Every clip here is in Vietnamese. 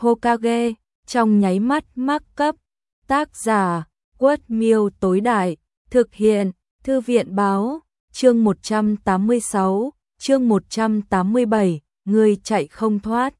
Hokage, trong nháy mắt mắc cấp. Tác giả, Quất Miêu tối đại, thực hiện, Thư viện báo, chương 186, chương 187, người chạy không thoát.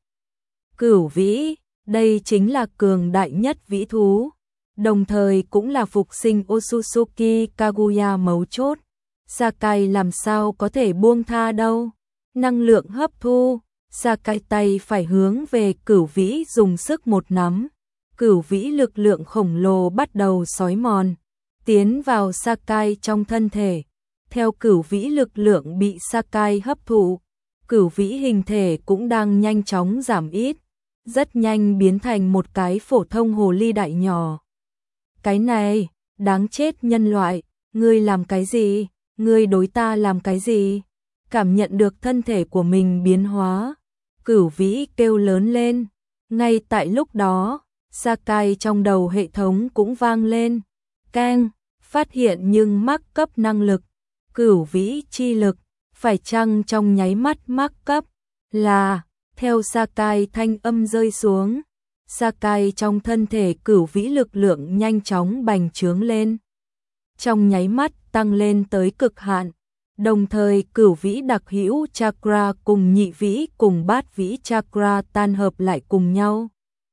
Cửu vĩ, đây chính là cường đại nhất vĩ thú, đồng thời cũng là phục sinh Otsutsuki Kaguya mấu chốt. Sakai làm sao có thể buông tha đâu. Năng lượng hấp thu, Sakai tay phải hướng về cửu vĩ dùng sức một nắm. Cửu vĩ lực lượng khổng lồ bắt đầu xói mòn, tiến vào Sakai trong thân thể. Theo cửu vĩ lực lượng bị Sakai hấp thụ, cửu vĩ hình thể cũng đang nhanh chóng giảm ít, rất nhanh biến thành một cái phổ thông hồ ly đại nhỏ. Cái này, đáng chết nhân loại, ngươi làm cái gì? Ngươi đối ta làm cái gì? Cảm nhận được thân thể của mình biến hóa, cửu vĩ kêu lớn lên. Ngay tại lúc đó, Sakai trong đầu hệ thống cũng vang lên. Keng, phát hiện nhưng mắc cấp năng lực. Cửu vĩ chi lực, phải chăng trong nháy mắt mắc cấp? Là, theo Sakai thanh âm rơi xuống. Sakai trong thân thể cửu vĩ lực lượng nhanh chóng bành trướng lên. Trong nháy mắt tăng lên tới cực hạn. Đồng thời cửu vĩ đặc hữu chakra cùng nhị vĩ cùng bát vĩ chakra tan hợp lại cùng nhau.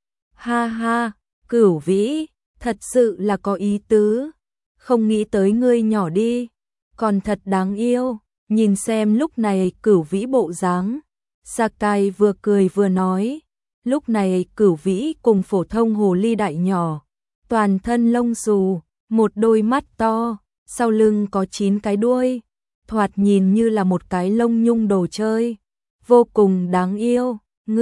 Ha ha, cửu vĩ, thật sự là có ý tứ. Không nghĩ tới ngươi nhỏ đi, còn thật đáng yêu. Nhìn xem lúc này cửu vĩ bộ dáng, Sakai vừa cười vừa nói. Lúc này cửu vĩ cùng phổ thông hồ ly đại nhỏ, toàn thân lông xù, một đôi mắt to, sau lưng có 9 cái đuôi, thoạt nhìn như là một cái lông nhung đồ chơi, vô cùng đáng yêu.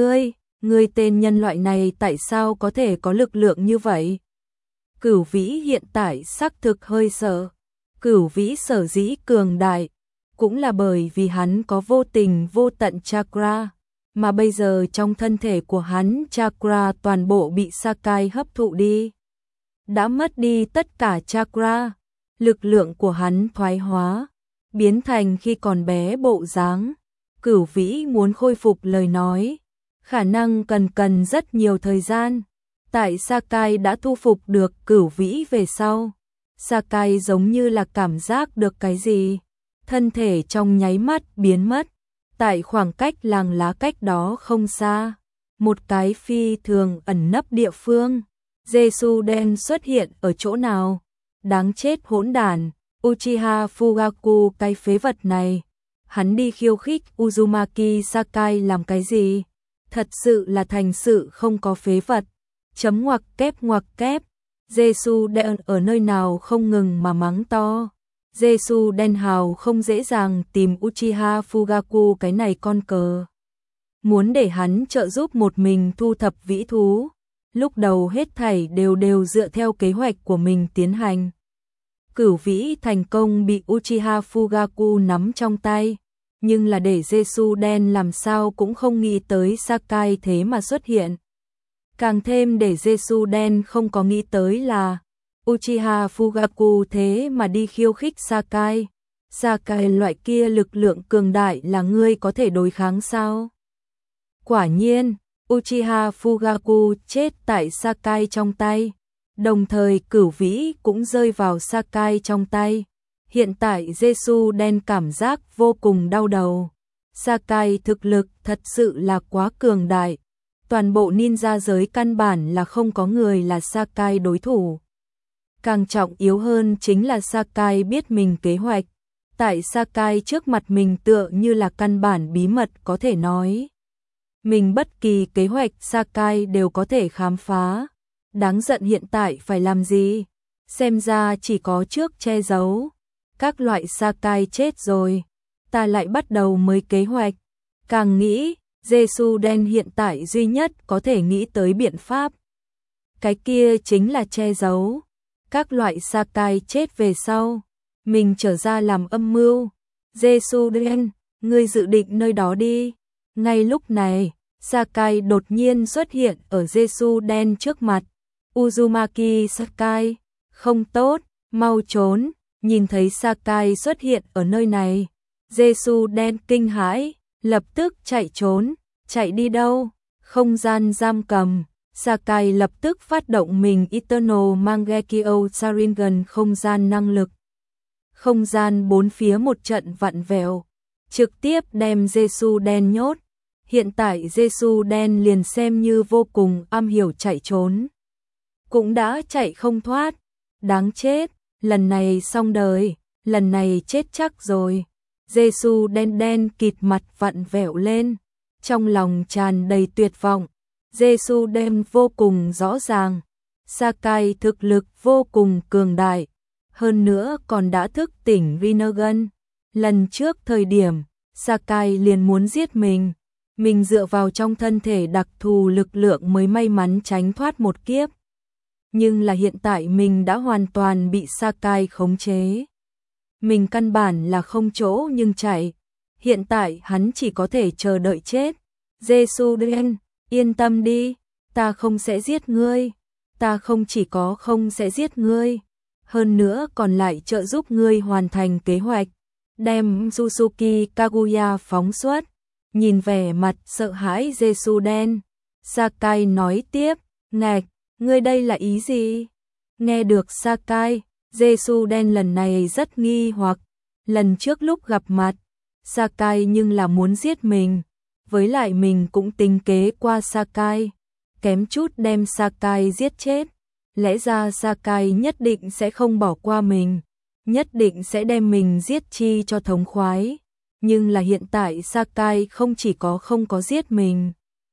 Ngươi tên nhân loại này tại sao có thể có lực lượng như vậy? Cửu vĩ hiện tại xác thực hơi sợ. Cửu vĩ sở dĩ cường đại, cũng là bởi vì hắn có vô tình vô tận chakra, mà bây giờ trong thân thể của hắn chakra toàn bộ bị Sakai hấp thụ đi. Đã mất đi tất cả chakra, lực lượng của hắn thoái hóa, biến thành khi còn bé bộ dáng. Cửu vĩ muốn khôi phục lời nói, khả năng cần rất nhiều thời gian. Tại Sakai đã thu phục được cửu vĩ về sau, Sakai giống như là cảm giác được cái gì, thân thể trong nháy mắt biến mất. Tại khoảng cách làng lá cách đó không xa, một cái phi thường ẩn nấp địa phương, Jesu đen xuất hiện ở chỗ nào? Đáng chết hỗn đản, Uchiha Fugaku cái phế vật này, hắn đi khiêu khích Uzumaki Sakai làm cái gì? Thật sự là thành sự không có phế vật. Chấm ngoặc kép. Jesu đen ở nơi nào không ngừng mà mắng to. Jesu đen hào không dễ dàng tìm Uchiha Fugaku cái này con cờ. Muốn để hắn trợ giúp một mình thu thập vĩ thú. Lúc đầu hết thảy đều dựa theo kế hoạch của mình tiến hành. Cửu vĩ thành công bị Uchiha Fugaku nắm trong tay, nhưng là để Jesu đen làm sao cũng không nghĩ tới Sakai thế mà xuất hiện. Càng thêm để Jesu đen không có nghĩ tới là Uchiha Fugaku thế mà đi khiêu khích Sakai. Sakai loại kia lực lượng cường đại là ngươi có thể đối kháng sao? Quả nhiên, Uchiha Fugaku chết tại Sakai trong tay, đồng thời cửu vĩ cũng rơi vào Sakai trong tay. Hiện tại Jesu đen cảm giác vô cùng đau đầu. Sakai thực lực thật sự là quá cường đại. Toàn bộ ninja giới căn bản là không có người là Sakai đối thủ. Càng trọng yếu hơn chính là Sakai biết mình kế hoạch. Tại Sakai trước mặt mình tựa như là căn bản bí mật có thể nói. Mình bất kỳ kế hoạch Sakai đều có thể khám phá. Đáng giận hiện tại phải làm gì? Xem ra chỉ có trước che giấu. Các loại Sakai chết rồi, ta lại bắt đầu mới kế hoạch. Càng nghĩ, Jesu đen hiện tại duy nhất có thể nghĩ tới biện pháp. Cái kia chính là che giấu. Các loại Sakai chết về sau, mình trở ra làm âm mưu. Jesu đen, ngươi dự định nơi đó đi. Ngay lúc này, Sakai đột nhiên xuất hiện ở Jesu đen trước mặt. Uzumaki Sakai, không tốt, mau trốn. Nhìn thấy Sakai xuất hiện ở nơi này, Jesu đen kinh hãi, lập tức chạy trốn. Chạy đi đâu? Không gian giam cầm. Sakai lập tức phát động mình Eternal Mangekyo Sharingan không gian năng lực. Không gian bốn phía một trận vặn vẹo, trực tiếp đem Jesu đen nhốt. Hiện tại Jesu đen liền xem như vô cùng am hiểu chạy trốn, cũng đã chạy không thoát. Đáng chết, lần này xong đời, lần này chết chắc rồi. Jesu đen đen kịt mặt vặn vẹo lên, trong lòng tràn đầy tuyệt vọng. Jesu đen vô cùng rõ ràng, Sakai thực lực vô cùng cường đại, hơn nữa còn đã thức tỉnh Rinnegan. Lần trước thời điểm, Sakai liền muốn giết mình dựa vào trong thân thể đặc thù lực lượng mới may mắn tránh thoát một kiếp. Nhưng là hiện tại mình đã hoàn toàn bị Sakai khống chế. Mình căn bản là không chỗ nhưng chạy, hiện tại hắn chỉ có thể chờ đợi chết. Jesu đen, yên tâm đi, ta không sẽ giết ngươi, ta không chỉ có không sẽ giết ngươi, hơn nữa còn lại trợ giúp ngươi hoàn thành kế hoạch, đem Suzuki Kaguya phóng xuất. Nhìn vẻ mặt sợ hãi Jesu đen, Sakai nói tiếp, ngạch, ngươi đây là ý gì? Nghe được Sakai, Jesu đen lần này rất nghi hoặc, lần trước lúc gặp mặt, Sakai nhưng là muốn giết mình, với lại mình cũng tính kế qua Sakai, kém chút đem Sakai giết chết. Lẽ ra Sakai nhất định sẽ không bỏ qua mình, nhất định sẽ đem mình giết chi cho thống khoái. Nhưng là hiện tại Sakai không chỉ có không có giết mình,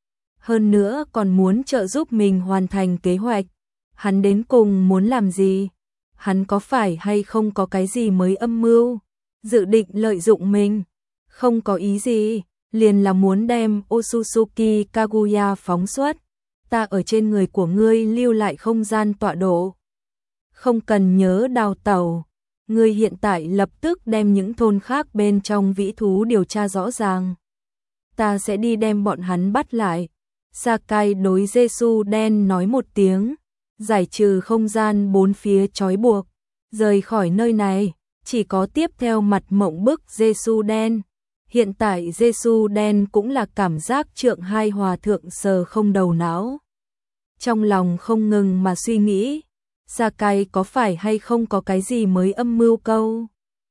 hơn nữa còn muốn trợ giúp mình hoàn thành kế hoạch. Hắn đến cùng muốn làm gì? Hắn có phải hay không có cái gì mới âm mưu, dự định lợi dụng mình? Không có ý gì, liền là muốn đem Otsutsuki Kaguya phóng xuất. Ta ở trên người của ngươi lưu lại không gian tọa độ, không cần nhớ đào tẩu. Ngươi hiện tại lập tức đem những thôn khác bên trong vĩ thú điều tra rõ ràng. Ta sẽ đi đem bọn hắn bắt lại. Sakai đối Jesu đen nói một tiếng, giải trừ không gian bốn phía trói buộc, rời khỏi nơi này, chỉ có tiếp theo mặt mộng bức Jesu đen. Hiện tại Jesu đen cũng là cảm giác trượng hai hòa thượng sờ không đầu não. Trong lòng không ngừng mà suy nghĩ, Sakai có phải hay không có cái gì mới âm mưu câu.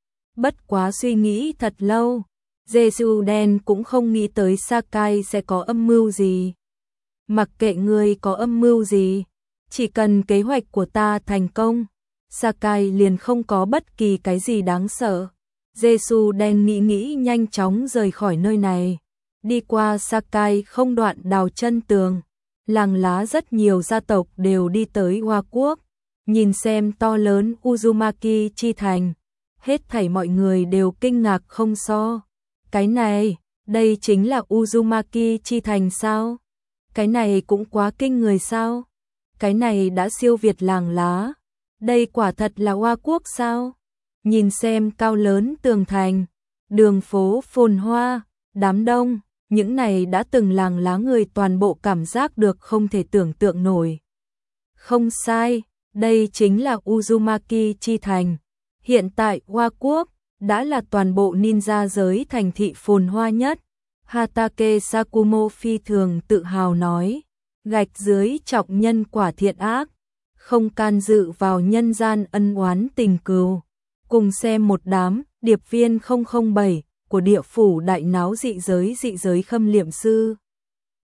Bất quá suy nghĩ thật lâu, Jesu đen cũng không nghĩ tới Sakai sẽ có âm mưu gì. Mặc kệ ngươi có âm mưu gì, chỉ cần kế hoạch của ta thành công, Sakai liền không có bất kỳ cái gì đáng sợ. Jesu đen nghĩ nhanh chóng rời khỏi nơi này, đi qua Sakai không đoạn đào chân tường. Làng lá rất nhiều gia tộc đều đi tới Hoa Quốc, nhìn xem to lớn Uzumaki chi thành, hết thảy mọi người đều kinh ngạc không so. Cái này, đây chính là Uzumaki chi thành sao? Cái này cũng quá kinh người sao? Cái này đã siêu việt làng lá. Đây quả thật là Hoa Quốc sao? Nhìn xem cao lớn tường thành, đường phố phồn hoa, đám đông, những này đã từng làng lá người toàn bộ cảm giác được không thể tưởng tượng nổi. Không sai, đây chính là Uzumaki chi thành. Hiện tại Hoa Quốc đã là toàn bộ ninja giới thành thị phồn hoa nhất. Hatake Sakumo phi thường tự hào nói, gạch dưới trọng nhân quả thiện ác, không can dự vào nhân gian ân oán tình cừu. Cùng xem một đám điệp viên 007 của địa phủ đại náo dị giới khâm liệm sư.